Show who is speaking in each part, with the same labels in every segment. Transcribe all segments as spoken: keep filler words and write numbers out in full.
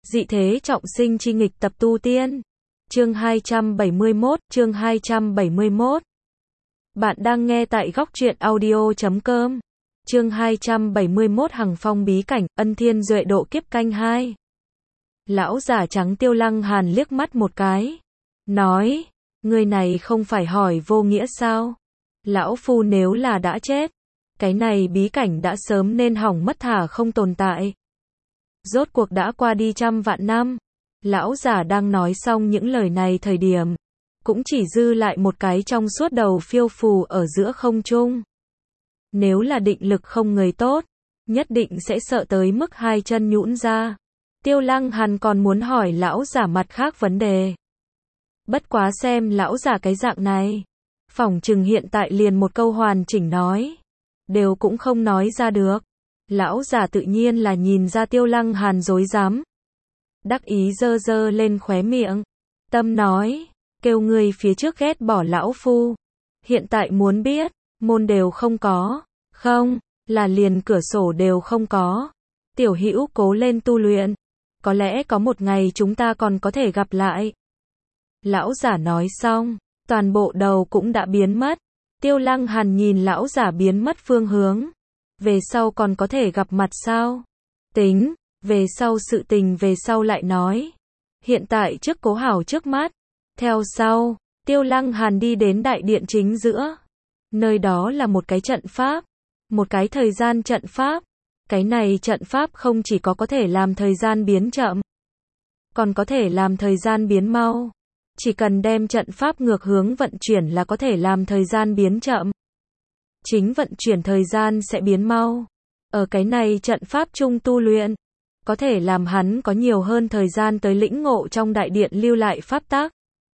Speaker 1: Dị thế trọng sinh chi nghịch tập tu tiên. Chương hai trăm bảy mươi mốt, chương hai trăm bảy mươi mốt. Bạn đang nghe tại góc truyện audio chấm com. Chương hai trăm bảy mươi mốt Hằng Phong bí cảnh, Ân Thiên Duệ độ kiếp canh hai. Lão giả trắng Tiêu Lăng Hàn liếc mắt một cái, nói, người này không phải hỏi vô nghĩa sao? Lão phu nếu là đã chết, cái này bí cảnh đã sớm nên hỏng mất thả không tồn tại. Rốt cuộc đã qua đi trăm vạn năm. Lão giả đang nói xong những lời này thời điểm, cũng chỉ dư lại một cái trong suốt đầu phiêu phù ở giữa không trung. Nếu là định lực không người tốt, nhất định sẽ sợ tới mức hai chân nhũn ra. Tiêu Lăng Hàn còn muốn hỏi lão giả mặt khác vấn đề. Bất quá xem lão giả cái dạng này, phỏng chừng hiện tại liền một câu hoàn chỉnh nói, đều cũng không nói ra được. Lão giả tự nhiên là nhìn ra Tiêu Lăng Hàn dối dám. Đắc ý dơ dơ lên khóe miệng. Tâm nói, kêu người phía trước ghét bỏ lão phu. Hiện tại muốn biết, môn đều không có. Không, là liền cửa sổ đều không có. Tiểu hữu cố lên tu luyện. Có lẽ có một ngày chúng ta còn có thể gặp lại. Lão giả nói xong, toàn bộ đầu cũng đã biến mất. Tiêu Lăng Hàn nhìn lão giả biến mất phương hướng. Về sau còn có thể gặp mặt sao? Tính, về sau sự tình về sau lại nói. Hiện tại trước cố hảo trước mắt. Theo sau, Tiêu Lăng Hàn đi đến đại điện chính giữa. Nơi đó là một cái trận pháp. Một cái thời gian trận pháp. Cái này trận pháp không chỉ có có thể làm thời gian biến chậm, còn có thể làm thời gian biến mau. Chỉ cần đem trận pháp ngược hướng vận chuyển là có thể làm thời gian biến chậm. Chính vận chuyển thời gian sẽ biến mau. Ở cái này trận pháp chung tu luyện, có thể làm hắn có nhiều hơn thời gian tới lĩnh ngộ trong đại điện lưu lại pháp tắc.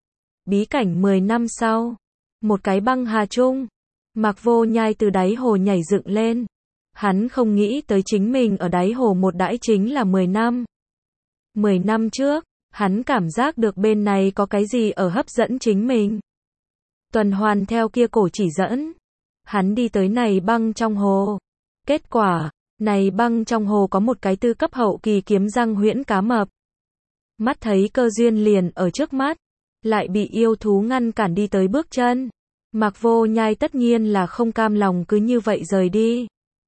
Speaker 1: Bí cảnh mười năm sau, một cái băng hà chung, Mạc Vô Nhai từ đáy hồ nhảy dựng lên. Hắn không nghĩ tới chính mình ở đáy hồ một đãi chính là mười năm. mười năm trước, hắn cảm giác được bên này có cái gì ở hấp dẫn chính mình. Tuần hoàn theo kia cổ chỉ dẫn. Hắn đi tới này băng trong hồ. Kết quả, này băng trong hồ có một cái tư cấp hậu kỳ kiếm răng huyễn cá mập. Mắt thấy cơ duyên liền ở trước mắt, lại bị yêu thú ngăn cản đi tới bước chân. Mạc Vô Nhai tất nhiên là không cam lòng cứ như vậy rời đi.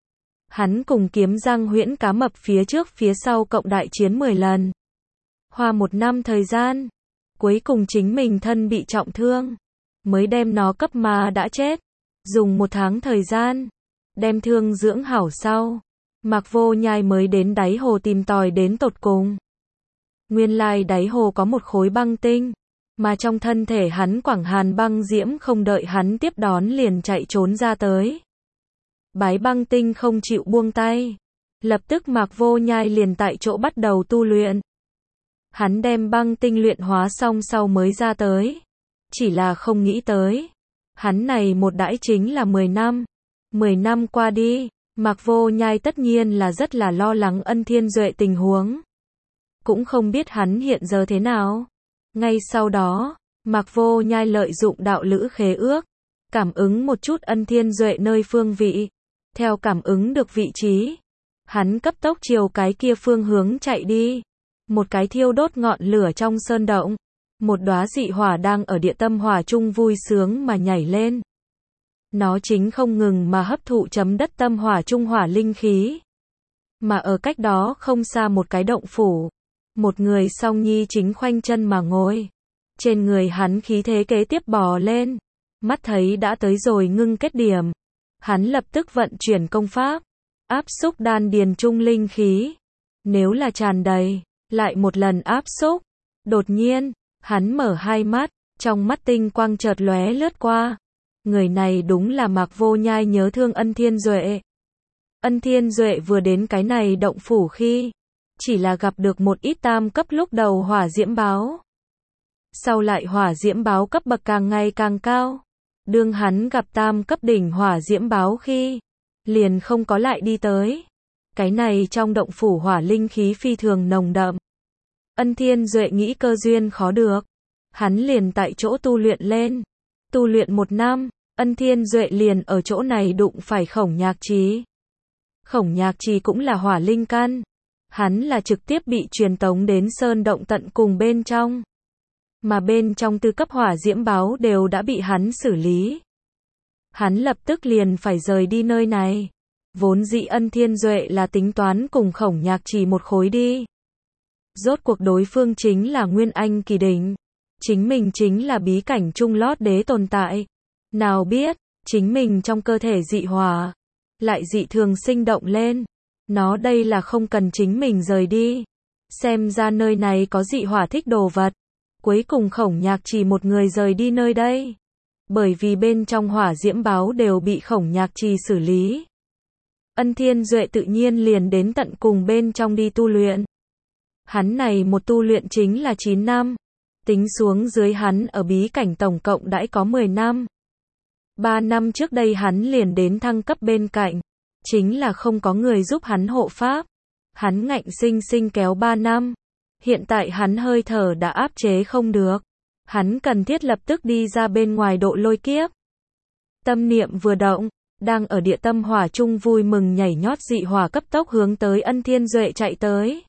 Speaker 1: Hắn cùng kiếm răng huyễn cá mập phía trước phía sau cộng đại chiến mười lần. Hoa một năm thời gian, cuối cùng chính mình thân bị trọng thương, mới đem nó cấp mà đã chết. Dùng một tháng thời gian, đem thương dưỡng hảo sau, Mạc Vô Nhai mới đến đáy hồ tìm tòi đến tột cùng. Nguyên lai đáy hồ có một khối băng tinh, mà trong thân thể hắn quảng hàn băng diễm không đợi hắn tiếp đón liền chạy trốn ra tới. Bái băng tinh không chịu buông tay. Lập tức Mạc Vô Nhai liền tại chỗ bắt đầu tu luyện. Hắn đem băng tinh luyện hóa xong sau mới ra tới. Chỉ là không nghĩ tới. Hắn này một đãi chính là mười năm. mười năm qua đi, Mạc Vô Nhai tất nhiên là rất là lo lắng Ân Thiên Duệ tình huống. Cũng không biết hắn hiện giờ thế nào. Ngay sau đó, Mạc Vô Nhai lợi dụng đạo lữ khế ước. Cảm ứng một chút Ân Thiên Duệ nơi phương vị. Theo cảm ứng được vị trí, hắn cấp tốc chiều cái kia phương hướng chạy đi. Một cái thiêu đốt ngọn lửa trong sơn động. Một đóa dị hỏa đang ở địa tâm hỏa chung vui sướng mà nhảy lên. Nó chính không ngừng mà hấp thụ chấm đất tâm hỏa trung hỏa linh khí. Mà ở cách đó không xa một cái động phủ. Một người song nhi chính khoanh chân mà ngồi. Trên người hắn khí thế kế tiếp bò lên. Mắt thấy đã tới rồi ngưng kết điểm. Hắn lập tức vận chuyển công pháp. Áp xúc đan điền trung linh khí. Nếu là tràn đầy, lại một lần áp xúc. Đột nhiên, hắn mở hai mắt, trong mắt tinh quang chợt lóe lướt qua. Người này đúng là Mạc Vô Nhai nhớ thương Ân Thiên Duệ. Ân Thiên Duệ vừa đến cái này động phủ khi, chỉ là gặp được một ít tam cấp lúc đầu hỏa diễm báo. Sau lại hỏa diễm báo cấp bậc càng ngày càng cao. Đương hắn gặp tam cấp đỉnh hỏa diễm báo khi, liền không có lại đi tới. Cái này trong động phủ hỏa linh khí phi thường nồng đậm. Ân Thiên Duệ nghĩ cơ duyên khó được. Hắn liền tại chỗ tu luyện lên. Tu luyện một năm, Ân Thiên Duệ liền ở chỗ này đụng phải Khổng Nhạc Trì. Khổng Nhạc Trì cũng là hỏa linh căn. Hắn là trực tiếp bị truyền tống đến sơn động tận cùng bên trong. Mà bên trong tư cấp hỏa diễm báo đều đã bị hắn xử lý. Hắn lập tức liền phải rời đi nơi này. Vốn dĩ Ân Thiên Duệ là tính toán cùng Khổng Nhạc Trì một khối đi. Rốt cuộc đối phương chính là Nguyên Anh kỳ đỉnh. Chính mình chính là bí cảnh trung lót đế tồn tại. Nào biết, chính mình trong cơ thể dị hỏa, lại dị thường sinh động lên. Nó đây là không cần chính mình rời đi. Xem ra nơi này có dị hỏa thích đồ vật. Cuối cùng Khổng Nhạc Trì một người rời đi nơi đây. Bởi vì bên trong hỏa diễm báo đều bị Khổng Nhạc Trì xử lý. Ân Thiên Duệ tự nhiên liền đến tận cùng bên trong đi tu luyện. Hắn này một tu luyện chính là chín năm. Tính xuống dưới hắn ở bí cảnh tổng cộng đãi có mười năm. ba năm trước đây hắn liền đến thăng cấp bên cạnh. Chính là không có người giúp hắn hộ pháp. Hắn ngạnh sinh sinh kéo ba năm. Hiện tại hắn hơi thở đã áp chế không được. Hắn cần thiết lập tức đi ra bên ngoài độ lôi kiếp. Tâm niệm vừa động, đang ở địa tâm hỏa trung vui mừng nhảy nhót dị hỏa cấp tốc hướng tới Ân Thiên Duệ chạy tới.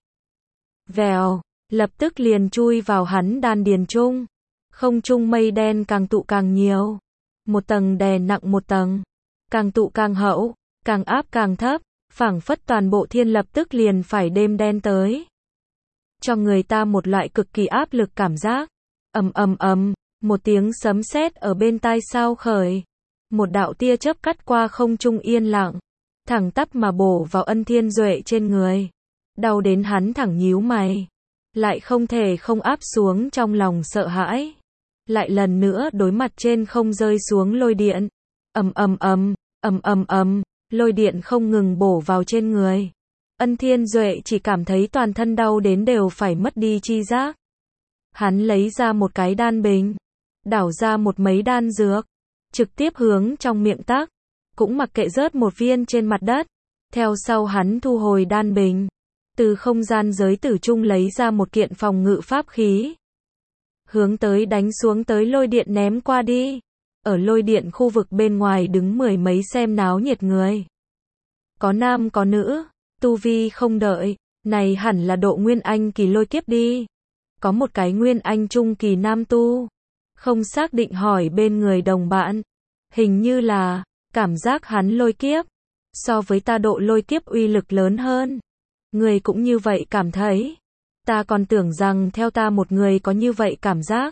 Speaker 1: Vèo, lập tức liền chui vào hắn đan điền trung. Không trung mây đen càng tụ càng nhiều. Một tầng đè nặng một tầng. Càng tụ càng hậu, càng áp càng thấp. Phảng phất toàn bộ thiên lập tức liền phải đêm đen tới. Cho người ta một loại cực kỳ áp lực cảm giác. Ầm ầm ầm, một tiếng sấm sét ở bên tai sao khởi. Một đạo tia chớp cắt qua không trung yên lặng, thẳng tắp mà bổ vào Ân Thiên Duệ trên người. Đau đến hắn thẳng nhíu mày, lại không thể không áp xuống trong lòng sợ hãi. Lại lần nữa đối mặt trên không rơi xuống lôi điện. Ầm ầm ầm, ầm ầm ầm, lôi điện không ngừng bổ vào trên người. Ân Thiên Duệ chỉ cảm thấy toàn thân đau đến đều phải mất đi chi giác. Hắn lấy ra một cái đan bình, đảo ra một mấy đan dược, trực tiếp hướng trong miệng tắc, cũng mặc kệ rớt một viên trên mặt đất. Theo sau hắn thu hồi đan bình, từ không gian giới tử trung lấy ra một kiện phòng ngự pháp khí, hướng tới đánh xuống tới lôi điện ném qua đi. Ở lôi điện khu vực bên ngoài đứng mười mấy xem náo nhiệt người. Có nam có nữ, tu vi không đợi, này hẳn là độ Nguyên Anh kỳ lôi kiếp đi. Có một cái Nguyên Anh trung kỳ nam tu, không xác định hỏi bên người đồng bạn. Hình như là, cảm giác hắn lôi kiếp, so với ta độ lôi kiếp uy lực lớn hơn. Người cũng như vậy cảm thấy. Ta còn tưởng rằng theo ta một người có như vậy cảm giác.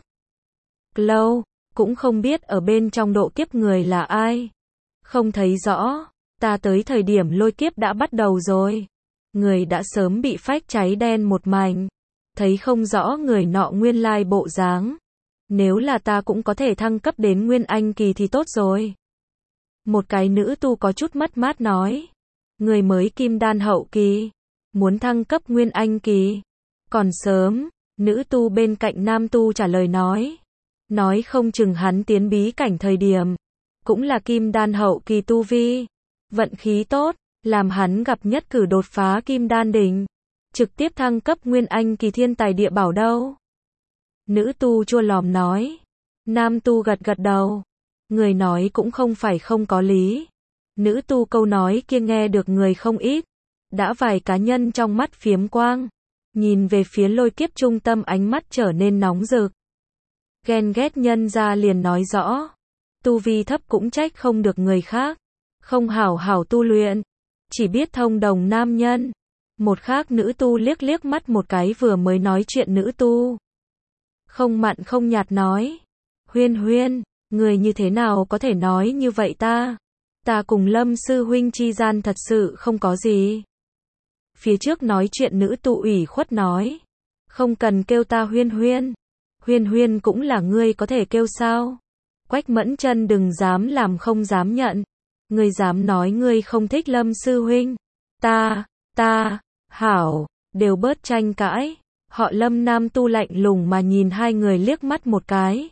Speaker 1: Lâu, cũng không biết ở bên trong độ kiếp người là ai. Không thấy rõ, ta tới thời điểm lôi kiếp đã bắt đầu rồi. Người đã sớm bị phách cháy đen một mảnh. Thấy không rõ người nọ nguyên lai bộ dáng. Nếu là ta cũng có thể thăng cấp đến Nguyên Anh kỳ thì tốt rồi. Một cái nữ tu có chút mất mát nói. Người mới kim đan hậu kỳ, muốn thăng cấp Nguyên Anh kỳ. Còn sớm, nữ tu bên cạnh nam tu trả lời nói. Nói không chừng hắn tiến bí cảnh thời điểm, cũng là kim đan hậu kỳ tu vi. Vận khí tốt, làm hắn gặp nhất cử đột phá kim đan đỉnh. Trực tiếp thăng cấp Nguyên Anh kỳ thiên tài địa bảo đâu. Nữ tu chua lòm nói. Nam tu gật gật đầu. Người nói cũng không phải không có lý. Nữ tu câu nói kia nghe được người không ít. Đã vài cá nhân trong mắt phiếm quang. Nhìn về phía lôi kiếp trung tâm ánh mắt trở nên nóng rực. Ghen ghét nhân ra liền nói rõ. Tu vi thấp cũng trách không được người khác. Không hảo hảo tu luyện. Chỉ biết thông đồng nam nhân. Một khác nữ tu liếc liếc mắt một cái vừa mới nói chuyện nữ tu. Không mặn không nhạt nói. Huyên huyên, người như thế nào có thể nói như vậy ta? Ta cùng Lâm sư huynh chi gian thật sự không có gì. Phía trước nói chuyện nữ tu ủy khuất nói. Không cần kêu ta huyên huyên. Huyên huyên cũng là ngươi có thể kêu sao? Quách Mẫn Chân đừng dám làm không dám nhận. Ngươi dám nói ngươi không thích Lâm sư huynh. Ta, ta, hảo, đều bớt tranh cãi. Họ Lâm nam tu lạnh lùng mà nhìn hai người liếc mắt một cái.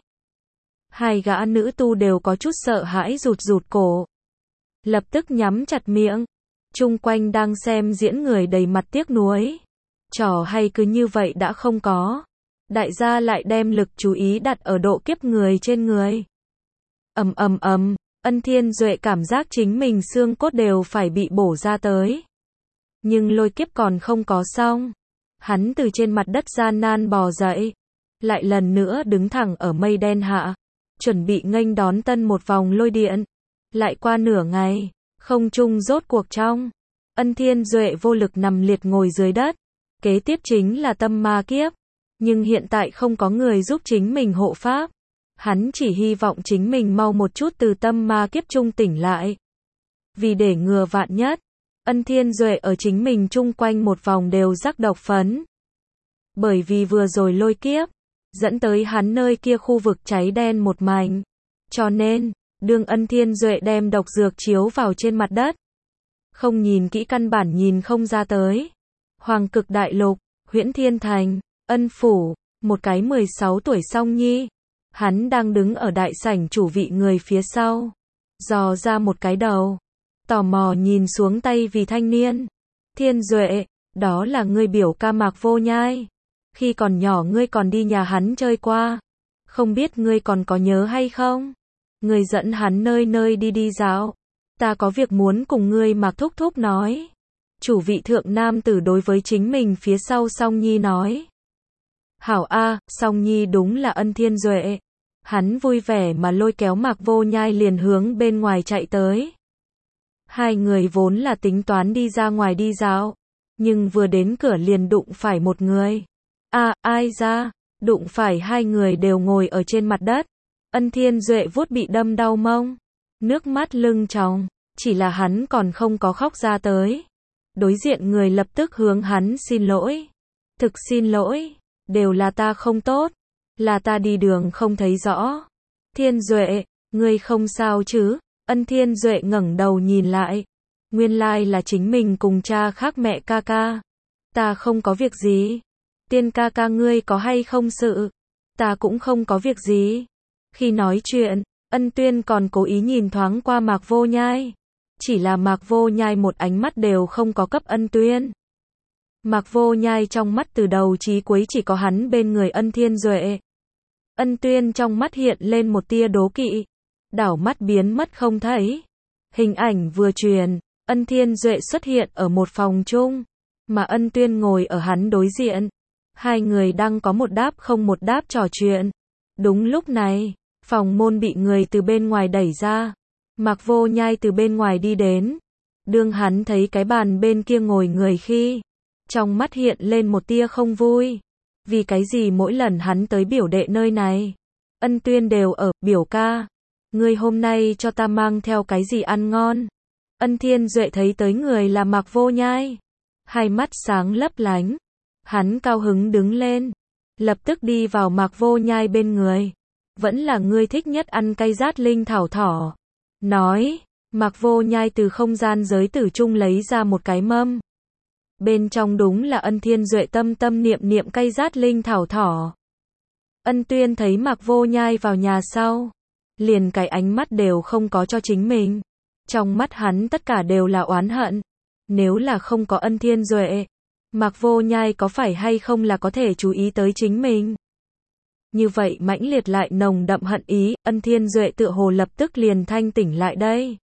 Speaker 1: Hai gã nữ tu đều có chút sợ hãi rụt rụt cổ. Lập tức nhắm chặt miệng. Chung quanh đang xem diễn người đầy mặt tiếc nuối. Trò hay cứ như vậy đã không có. Đại gia lại đem lực chú ý đặt ở độ kiếp người trên người. Ầm ầm ầm, Ân Thiên Duệ cảm giác chính mình xương cốt đều phải bị bổ ra tới. Nhưng lôi kiếp còn không có xong. Hắn từ trên mặt đất gian nan bò dậy. Lại lần nữa đứng thẳng ở mây đen hạ. Chuẩn bị nghênh đón tân một vòng lôi điện. Lại qua nửa ngày. Không trung rốt cuộc trong. Ân Thiên Duệ vô lực nằm liệt ngồi dưới đất. Kế tiếp chính là tâm ma kiếp. Nhưng hiện tại không có người giúp chính mình hộ pháp. Hắn chỉ hy vọng chính mình mau một chút từ tâm ma kiếp trung tỉnh lại. Vì để ngừa vạn nhất, Ân Thiên Duệ ở chính mình chung quanh một vòng đều rắc độc phấn. Bởi vì vừa rồi lôi kiếp, dẫn tới hắn nơi kia khu vực cháy đen một mảnh. Cho nên, đương Ân Thiên Duệ đem độc dược chiếu vào trên mặt đất. Không nhìn kỹ căn bản nhìn không ra tới. Hoàng Cực Đại Lục, Huyễn Thiên Thành, Ân Phủ, một cái mười sáu tuổi song nhi. Hắn đang đứng ở đại sảnh chủ vị người phía sau. Dò ra một cái đầu. Tò mò nhìn xuống tay vì thanh niên. Thiên Duệ, đó là ngươi biểu ca Mạc Vô Nhai. Khi còn nhỏ ngươi còn đi nhà hắn chơi qua. Không biết ngươi còn có nhớ hay không? Ngươi dẫn hắn nơi nơi đi đi dạo. Ta có việc muốn cùng ngươi Mạc Thúc Thúc nói. Chủ vị thượng nam tử đối với chính mình phía sau Song Nhi nói. Hảo A, Song Nhi đúng là Ân Thiên Duệ. Hắn vui vẻ mà lôi kéo Mạc Vô Nhai liền hướng bên ngoài chạy tới. Hai người vốn là tính toán đi ra ngoài đi dạo. Nhưng vừa đến cửa liền đụng phải một người. À, ai ra? Đụng phải hai người đều ngồi ở trên mặt đất. Ân Thiên Duệ vuốt bị đâm đau mông. Nước mắt lưng tròng. Chỉ là hắn còn không có khóc ra tới. Đối diện người lập tức hướng hắn xin lỗi. Thực xin lỗi. Đều là ta không tốt. Là ta đi đường không thấy rõ. Thiên Duệ, ngươi không sao chứ? Ân Thiên Duệ ngẩng đầu nhìn lại. Nguyên lai là chính mình cùng cha khác mẹ ca ca. Ta không có việc gì. Tiên ca ca ngươi có hay không sự? Ta cũng không có việc gì. Khi nói chuyện, Ân Tuyên còn cố ý nhìn thoáng qua Mạc Vô Nhai. Chỉ là Mạc Vô Nhai một ánh mắt đều không có cấp Ân Tuyên. Mạc Vô Nhai trong mắt từ đầu chí cuối chỉ có hắn bên người Ân Thiên Duệ. Ân Tuyên trong mắt hiện lên một tia đố kỵ. Đảo mắt biến mất không thấy. Hình ảnh vừa truyền, Ân Thiên Duệ xuất hiện ở một phòng chung. Mà Ân Tuyên ngồi ở hắn đối diện. Hai người đang có một đáp không một đáp trò chuyện. Đúng lúc này, phòng môn bị người từ bên ngoài đẩy ra. Mạc Vô Nhai từ bên ngoài đi đến. Đương hắn thấy cái bàn bên kia ngồi người khi. Trong mắt hiện lên một tia không vui. Vì cái gì mỗi lần hắn tới biểu đệ nơi này. Ân Tuyên đều ở, biểu ca. Ngươi hôm nay cho ta mang theo cái gì ăn ngon. Ân Thiên Duệ thấy tới người là Mạc Vô Nhai. Hai mắt sáng lấp lánh. Hắn cao hứng đứng lên. Lập tức đi vào Mạc Vô Nhai bên người. Vẫn là ngươi thích nhất ăn cay rát linh thảo thỏ. Nói, Mạc Vô Nhai từ không gian giới tử trung lấy ra một cái mâm. Bên trong đúng là Ân Thiên Duệ tâm tâm niệm niệm cay rát linh thảo thỏ. Ân Tuyên thấy Mạc Vô Nhai vào nhà sau. Liền cái ánh mắt đều không có cho chính mình. Trong mắt hắn tất cả đều là oán hận. Nếu là không có Ân Thiên Duệ, Mạc Vô Nhai có phải hay không là có thể chú ý tới chính mình. Như vậy mãnh liệt lại nồng đậm hận ý, Ân Thiên Duệ tựa hồ lập tức liền thanh tỉnh lại đây.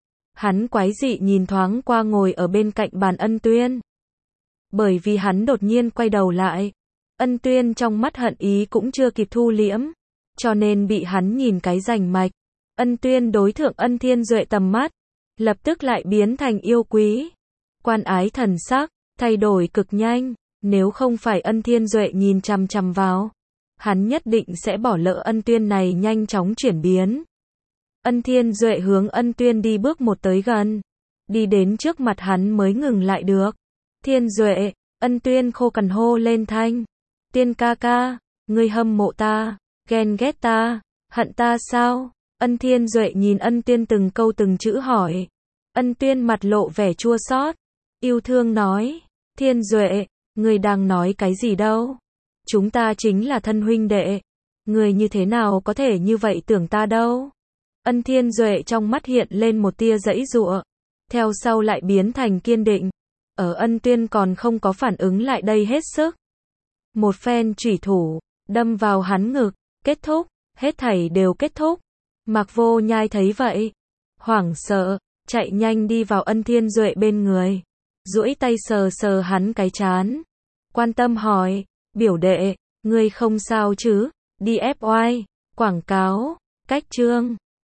Speaker 1: Hắn quái dị nhìn thoáng qua ngồi ở bên cạnh bàn Ân Tuyên. Bởi vì hắn đột nhiên quay đầu lại. Ân Tuyên trong mắt hận ý cũng chưa kịp thu liễm. Cho nên bị hắn nhìn cái rành mạch. Ân Tuyên đối thượng Ân Thiên Duệ tầm mắt. Lập tức lại biến thành yêu quý. Quan ái thần sắc, thay đổi cực nhanh. Nếu không phải Ân Thiên Duệ nhìn chằm chằm vào. Hắn nhất định sẽ bỏ lỡ Ân Tuyên này nhanh chóng chuyển biến. Ân Thiên Duệ hướng Ân Tuyên đi bước một tới gần. Đi đến trước mặt hắn mới ngừng lại được. Thiên Duệ, Ân Tuyên khô cằn hô lên thanh. Tiên ca ca, ngươi hâm mộ ta, ghen ghét ta, hận ta sao? Ân Thiên Duệ nhìn Ân Tuyên từng câu từng chữ hỏi. Ân Tuyên mặt lộ vẻ chua xót, yêu thương nói. Thiên Duệ, ngươi đang nói cái gì đâu? Chúng ta chính là thân huynh đệ. Ngươi như thế nào có thể như vậy tưởng ta đâu? Ân Thiên Duệ trong mắt hiện lên một tia giãy giụa. Theo sau lại biến thành kiên định. Ở Ân Tuyên còn không có phản ứng lại đây hết sức. Một phen chủy thủ, đâm vào hắn ngực, kết thúc, hết thảy đều kết thúc. Mạc Vô Nhai thấy vậy, hoảng sợ, chạy nhanh đi vào Ân Thiên Duệ bên người. duỗi tay sờ sờ hắn cái trán. Quan tâm hỏi, biểu đệ, ngươi không sao chứ, đi ép oai, quảng cáo, cách chương.